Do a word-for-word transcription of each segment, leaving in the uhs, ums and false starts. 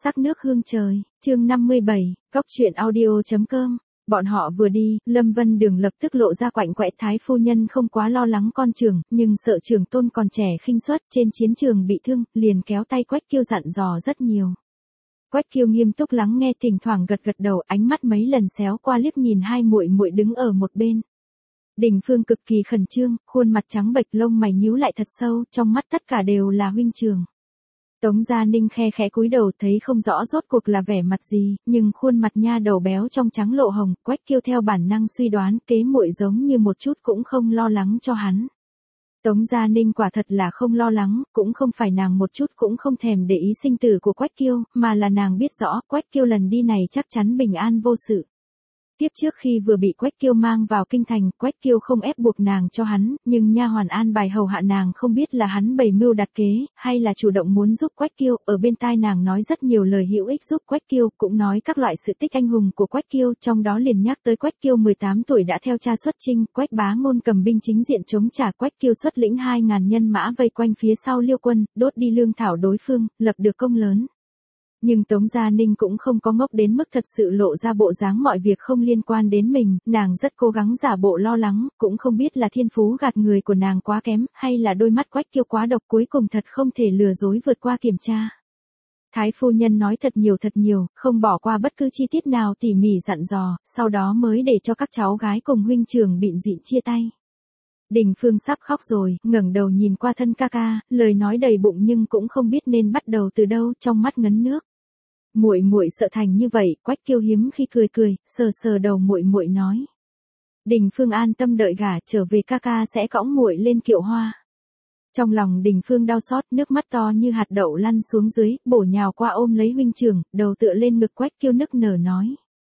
Sắc nước hương trời, chương năm mươi bảy, cốc truyện audio.com. Bọn họ vừa đi, Lâm Vân Đường lập tức lộ ra quạnh quẽ. Thái phu nhân không quá lo lắng con trưởng, nhưng sợ trưởng tôn còn trẻ khinh suất trên chiến trường bị thương, liền kéo tay Quách Kiêu dặn dò rất nhiều. Quách Kiêu nghiêm túc lắng nghe, thỉnh thoảng gật gật đầu, ánh mắt mấy lần xéo qua liếc nhìn hai muội muội đứng ở một bên. Đình Phương cực kỳ khẩn trương, khuôn mặt trắng bệch, lông mày nhíu lại thật sâu, trong mắt tất cả đều là huynh trường. Tống Gia Ninh khe khẽ cúi đầu, thấy không rõ rốt cuộc là vẻ mặt gì, nhưng khuôn mặt nha đầu béo trong trắng lộ hồng. Quách Kiêu theo bản năng suy đoán kế muội giống như một chút cũng không lo lắng cho hắn. Tống Gia Ninh quả thật là không lo lắng, cũng không phải nàng một chút cũng không thèm để ý sinh tử của Quách Kiêu, mà là nàng biết rõ Quách Kiêu lần đi này chắc chắn bình an vô sự. Tiếp trước khi vừa bị Quách Kiêu mang vào kinh thành, Quách Kiêu không ép buộc nàng cho hắn, nhưng nha hoàn an bài hầu hạ nàng không biết là hắn bày mưu đặt kế, hay là chủ động muốn giúp Quách Kiêu. Ở bên tai nàng nói rất nhiều lời hữu ích giúp Quách Kiêu, cũng nói các loại sự tích anh hùng của Quách Kiêu, trong đó liền nhắc tới Quách Kiêu mười tám tuổi đã theo cha xuất chinh, Quách Bá Ngôn cầm binh chính diện chống trả, Quách Kiêu xuất lĩnh hai ngàn nhân mã vây quanh phía sau Liêu quân, đốt đi lương thảo đối phương, lập được công lớn. Nhưng Tống Gia Ninh cũng không có ngốc đến mức thật sự lộ ra bộ dáng mọi việc không liên quan đến mình, nàng rất cố gắng giả bộ lo lắng, cũng không biết là thiên phú gạt người của nàng quá kém, hay là đôi mắt Quách Kiêu quá độc, cuối cùng thật không thể lừa dối vượt qua kiểm tra. Thái phu nhân nói thật nhiều thật nhiều, không bỏ qua bất cứ chi tiết nào, tỉ mỉ dặn dò, sau đó mới để cho các cháu gái cùng huynh trưởng bịn dịn chia tay. Đình Phương sắp khóc rồi, ngẩng đầu nhìn qua thân ca ca, lời nói đầy bụng nhưng cũng không biết nên bắt đầu từ đâu, trong mắt ngấn nước. Muội muội sợ thành như vậy. Quách Kiêu hiếm khi cười cười, sờ sờ đầu muội muội nói. Đình Phương an tâm đợi gả trở về, ca ca sẽ cõng muội lên kiệu hoa. Trong lòng Đình Phương đau xót, nước mắt to như hạt đậu lăn xuống dưới, bổ nhào qua ôm lấy huynh trưởng, đầu tựa lên ngực Quách Kiêu nức nở nói.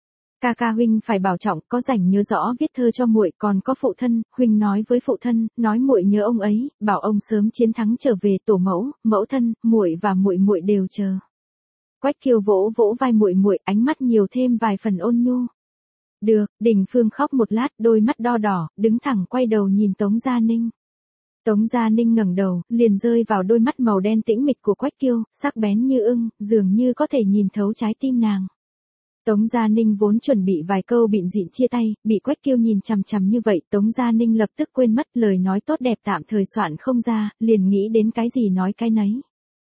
Ca ca huynh phải bảo trọng, có rảnh nhớ rõ viết thơ cho muội, còn có phụ thân, huynh nói với phụ thân, nói muội nhớ ông ấy, bảo ông sớm chiến thắng trở về, tổ mẫu, mẫu thân, muội và muội muội đều chờ. Quách Kiêu vỗ vỗ vai muội muội, ánh mắt nhiều thêm vài phần ôn nhu. Được, Đình Phương khóc một lát, đôi mắt đo đỏ, đứng thẳng quay đầu nhìn Tống Gia Ninh. Tống Gia Ninh ngẩng đầu, liền rơi vào đôi mắt màu đen tĩnh mịch của Quách Kiêu, sắc bén như ưng, dường như có thể nhìn thấu trái tim nàng. Tống Gia Ninh vốn chuẩn bị vài câu bịn dịn chia tay, bị Quách Kiêu nhìn chằm chằm như vậy, Tống Gia Ninh lập tức quên mất, lời nói tốt đẹp tạm thời soạn không ra, liền nghĩ đến cái gì nói cái nấy.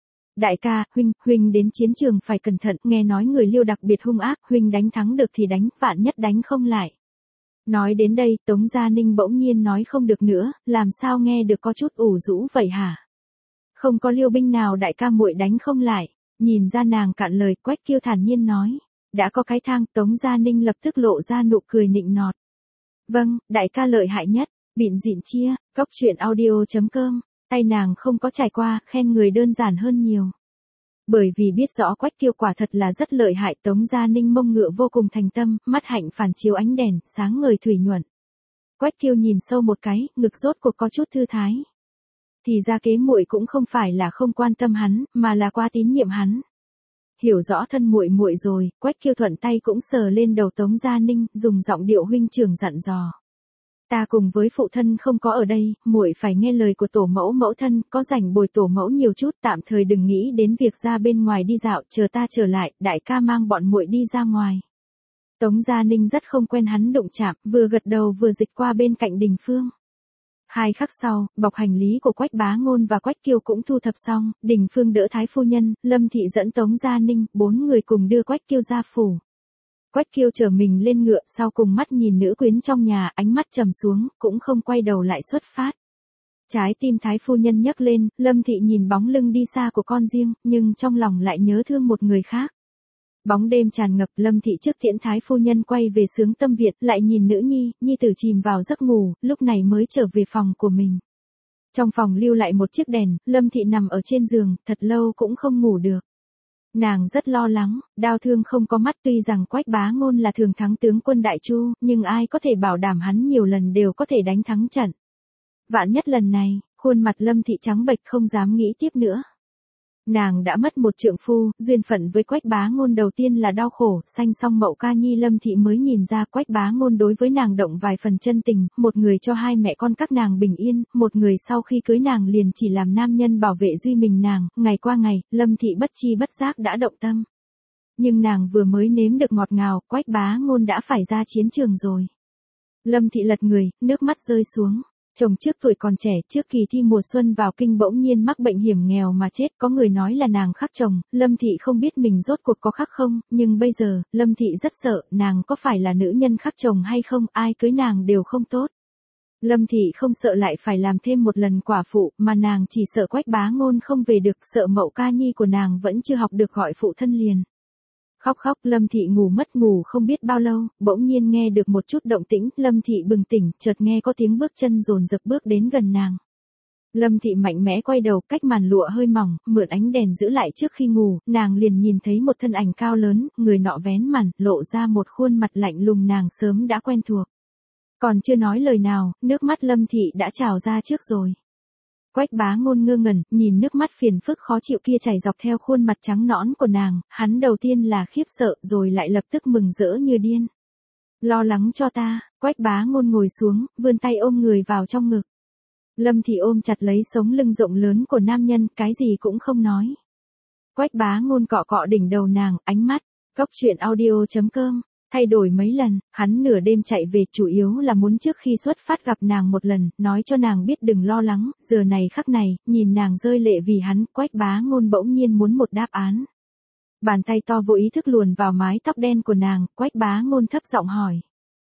Đại ca, huynh, huynh đến chiến trường phải cẩn thận, nghe nói người Liêu đặc biệt hung ác, huynh đánh thắng được thì đánh, vạn nhất đánh không lại. Nói đến đây, Tống Gia Ninh bỗng nhiên nói không được nữa, làm sao nghe được có chút ủ rũ vậy hả? Không có Liêu binh nào đại ca muội đánh không lại. Nhìn ra nàng cạn lời, Quách Kiêu thản nhiên nói. Đã có cái thang. Tống Gia Ninh lập tức lộ ra nụ cười nịnh nọt. Vâng, đại ca lợi hại nhất. Bịn dịn chia, cốc truyện audio.com. Tay nàng không có trải qua, khen người đơn giản hơn nhiều. Bởi vì biết rõ Quách Kiêu quả thật là rất lợi hại, Tống Gia Ninh mông ngựa vô cùng thành tâm, mắt hạnh phản chiếu ánh đèn, sáng ngời thủy nhuận. Quách Kiêu nhìn sâu một cái, ngực rốt cuộc có chút thư thái. Thì ra kế muội cũng không phải là không quan tâm hắn, mà là quá tín nhiệm hắn. Hiểu rõ thân muội muội rồi, Quách Kiêu thuận tay cũng sờ lên đầu Tống Gia Ninh, dùng giọng điệu huynh trưởng dặn dò. Ta cùng với phụ thân không có ở đây, muội phải nghe lời của tổ mẫu mẫu thân, có rảnh bồi tổ mẫu nhiều chút, tạm thời đừng nghĩ đến việc ra bên ngoài đi dạo, chờ ta trở lại, đại ca mang bọn muội đi ra ngoài. Tống Gia Ninh rất không quen hắn đụng chạm, vừa gật đầu vừa dịch qua bên cạnh Đình Phương. Hai khắc sau, bọc hành lý của Quách Bá Ngôn và Quách Kiêu cũng thu thập xong, Đình Phương đỡ Thái phu nhân, Lâm thị dẫn Tống Gia Ninh, bốn người cùng đưa Quách Kiêu ra phủ. Quách Kiêu chở mình lên ngựa, sau cùng mắt nhìn nữ quyến trong nhà, ánh mắt trầm xuống, cũng không quay đầu lại xuất phát. Trái tim Thái phu nhân nhấc lên, Lâm thị nhìn bóng lưng đi xa của con riêng, nhưng trong lòng lại nhớ thương một người khác. Bóng đêm tràn ngập, Lâm thị trước tiễn Thái phu nhân quay về Sướng Tâm Việt, lại nhìn nữ nhi, nhi tử chìm vào giấc ngủ, lúc này mới trở về phòng của mình. Trong phòng lưu lại một chiếc đèn, Lâm thị nằm ở trên giường, thật lâu cũng không ngủ được. Nàng rất lo lắng, đau thương không có mắt, tuy rằng Quách Bá Ngôn là thường thắng tướng quân Đại Chu, nhưng ai có thể bảo đảm hắn nhiều lần đều có thể đánh thắng trận. Vạn nhất lần này, khuôn mặt Lâm thị trắng bệch không dám nghĩ tiếp nữa. Nàng đã mất một trượng phu, duyên phận với Quách Bá Ngôn đầu tiên là đau khổ, sanh xong Mậu Ca Nhi Lâm thị mới nhìn ra Quách Bá Ngôn đối với nàng động vài phần chân tình, một người cho hai mẹ con các nàng bình yên, một người sau khi cưới nàng liền chỉ làm nam nhân bảo vệ duy mình nàng, ngày qua ngày, Lâm thị bất chi bất giác đã động tâm. Nhưng nàng vừa mới nếm được ngọt ngào, Quách Bá Ngôn đã phải ra chiến trường rồi. Lâm Thị lật người, nước mắt rơi xuống. Chồng trước tuổi còn trẻ, trước kỳ thi mùa xuân vào kinh bỗng nhiên mắc bệnh hiểm nghèo mà chết, có người nói là nàng khắc chồng, Lâm Thị không biết mình rốt cuộc có khắc không, nhưng bây giờ, Lâm Thị rất sợ, nàng có phải là nữ nhân khắc chồng hay không, ai cưới nàng đều không tốt. Lâm Thị không sợ lại phải làm thêm một lần quả phụ, mà nàng chỉ sợ Quách Bá Ngôn không về được, sợ Mậu Ca Nhi của nàng vẫn chưa học được gọi phụ thân liền. Khóc khóc, Lâm Thị ngủ mất ngủ không biết bao lâu, bỗng nhiên nghe được một chút động tĩnh, Lâm Thị bừng tỉnh, chợt nghe có tiếng bước chân dồn dập bước đến gần nàng. Lâm Thị mạnh mẽ quay đầu, cách màn lụa hơi mỏng, mượn ánh đèn giữ lại trước khi ngủ, nàng liền nhìn thấy một thân ảnh cao lớn, người nọ vén màn, lộ ra một khuôn mặt lạnh lùng nàng sớm đã quen thuộc. Còn chưa nói lời nào, nước mắt Lâm Thị đã trào ra trước rồi. Quách Bá Ngôn ngơ ngẩn, nhìn nước mắt phiền phức khó chịu kia chảy dọc theo khuôn mặt trắng nõn của nàng, hắn đầu tiên là khiếp sợ rồi lại lập tức mừng rỡ như điên. Lo lắng cho ta, Quách Bá Ngôn ngồi xuống, vươn tay ôm người vào trong ngực. Lâm Thị ôm chặt lấy sống lưng rộng lớn của nam nhân, cái gì cũng không nói. Quách Bá Ngôn cọ cọ đỉnh đầu nàng, ánh mắt, Cốc truyện audio chấm com. Thay đổi mấy lần, hắn nửa đêm chạy về chủ yếu là muốn trước khi xuất phát gặp nàng một lần, nói cho nàng biết đừng lo lắng, giờ này khắc này, nhìn nàng rơi lệ vì hắn, Quách Bá Ngôn bỗng nhiên muốn một đáp án. Bàn tay to vô ý thức luồn vào mái tóc đen của nàng, Quách Bá Ngôn thấp giọng hỏi.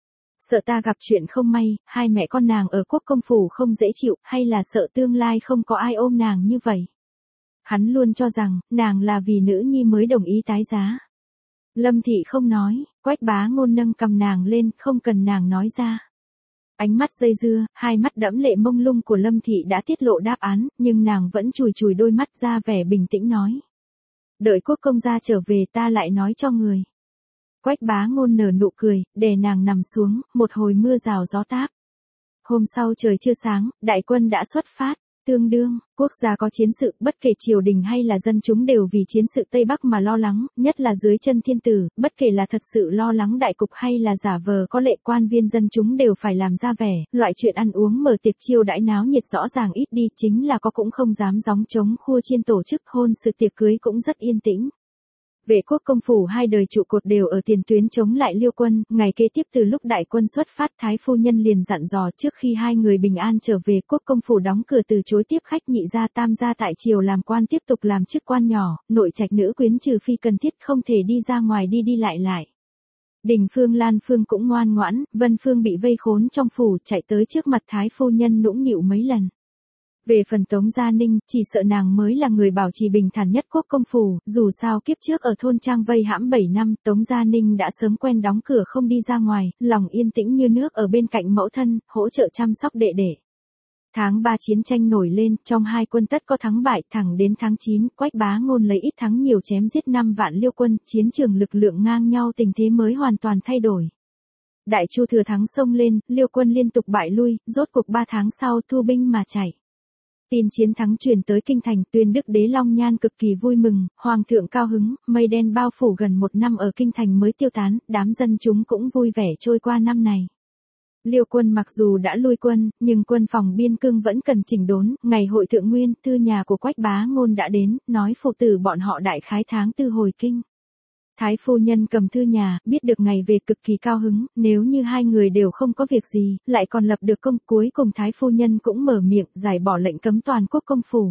Sợ ta gặp chuyện không may, hai mẹ con nàng ở Quốc Công Phủ không dễ chịu, hay là sợ tương lai không có ai ôm nàng như vậy? Hắn luôn cho rằng, nàng là vì nữ nhi mới đồng ý tái giá. Lâm Thị không nói, Quách Bá Ngôn nâng cầm nàng lên, không cần nàng nói ra. Ánh mắt dây dưa, hai mắt đẫm lệ mông lung của Lâm Thị đã tiết lộ đáp án, nhưng nàng vẫn chùi chùi đôi mắt ra vẻ bình tĩnh nói. Đợi Quốc công gia trở về ta lại nói cho người. Quách Bá Ngôn nở nụ cười, đè nàng nằm xuống, một hồi mưa rào gió táp. Hôm sau trời chưa sáng, đại quân đã xuất phát. Tương đương, quốc gia có chiến sự, bất kể triều đình hay là dân chúng đều vì chiến sự Tây Bắc mà lo lắng, nhất là dưới chân thiên tử, bất kể là thật sự lo lắng đại cục hay là giả vờ có lệ, quan viên dân chúng đều phải làm ra vẻ, loại chuyện ăn uống mở tiệc chiêu đãi náo nhiệt rõ ràng ít đi, chính là có cũng không dám gióng trống khua chiên tổ chức hôn sự tiệc cưới cũng rất yên tĩnh. Vệ Quốc Công Phủ hai đời trụ cột đều ở tiền tuyến chống lại Liêu quân, ngày kế tiếp từ lúc đại quân xuất phát Thái Phu Nhân liền dặn dò trước khi hai người bình an trở về Quốc Công Phủ đóng cửa từ chối tiếp khách, nhị gia tam gia tại triều làm quan tiếp tục làm chức quan nhỏ, nội trạch nữ quyến trừ phi cần thiết không thể đi ra ngoài đi đi lại lại. Đình Phương Lan Phương cũng ngoan ngoãn, Vân Phương bị vây khốn trong phủ chạy tới trước mặt Thái Phu Nhân nũng nịu mấy lần. Về phần Tống Gia Ninh, chỉ sợ nàng mới là người bảo trì bình thản nhất Quốc Công Phủ, dù sao kiếp trước ở thôn trang vây hãm bảy năm, Tống Gia Ninh đã sớm quen đóng cửa không đi ra ngoài, lòng yên tĩnh như nước ở bên cạnh mẫu thân, hỗ trợ chăm sóc đệ đệ. Tháng ba chiến tranh nổi lên, trong hai quân tất có thắng bại, thẳng đến tháng chín, Quách Bá Ngôn lấy ít thắng nhiều chém giết năm vạn Liêu quân, chiến trường lực lượng ngang nhau, tình thế mới hoàn toàn thay đổi. Đại Chu thừa thắng xông lên, Liêu quân liên tục bại lui, rốt cuộc ba tháng sau thu binh mà chạy. Tin chiến thắng truyền tới kinh thành, Tuyên Đức Đế Long Nhan cực kỳ vui mừng, hoàng thượng cao hứng, mây đen bao phủ gần một năm ở kinh thành mới tiêu tán, đám dân chúng cũng vui vẻ trôi qua năm này. Liêu quân mặc dù đã lui quân, nhưng quân phòng biên cương vẫn cần chỉnh đốn, ngày hội thượng nguyên, thư nhà của Quách Bá Ngôn đã đến, nói phụ tử bọn họ đại khái tháng tư hồi kinh. Thái Phu Nhân cầm thư nhà, biết được ngày về cực kỳ cao hứng, nếu như hai người đều không có việc gì, lại còn lập được công, cuối cùng Thái Phu Nhân cũng mở miệng, giải bỏ lệnh cấm toàn quốc công phủ.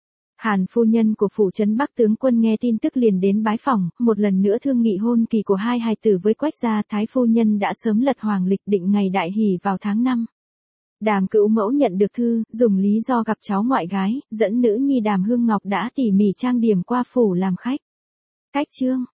Hàn Phu Nhân của phủ trấn Bắc tướng quân nghe tin tức liền đến bái phỏng, một lần nữa thương nghị hôn kỳ của hai hài tử với Quách gia, Thái Phu Nhân đã sớm lật hoàng lịch định ngày đại hỷ vào tháng năm. Đàm Cữu Mẫu nhận được thư, dùng lý do gặp cháu ngoại gái, dẫn nữ nhi Đàm Hương Ngọc đã tỉ mỉ trang điểm qua phủ làm khách. Cách chương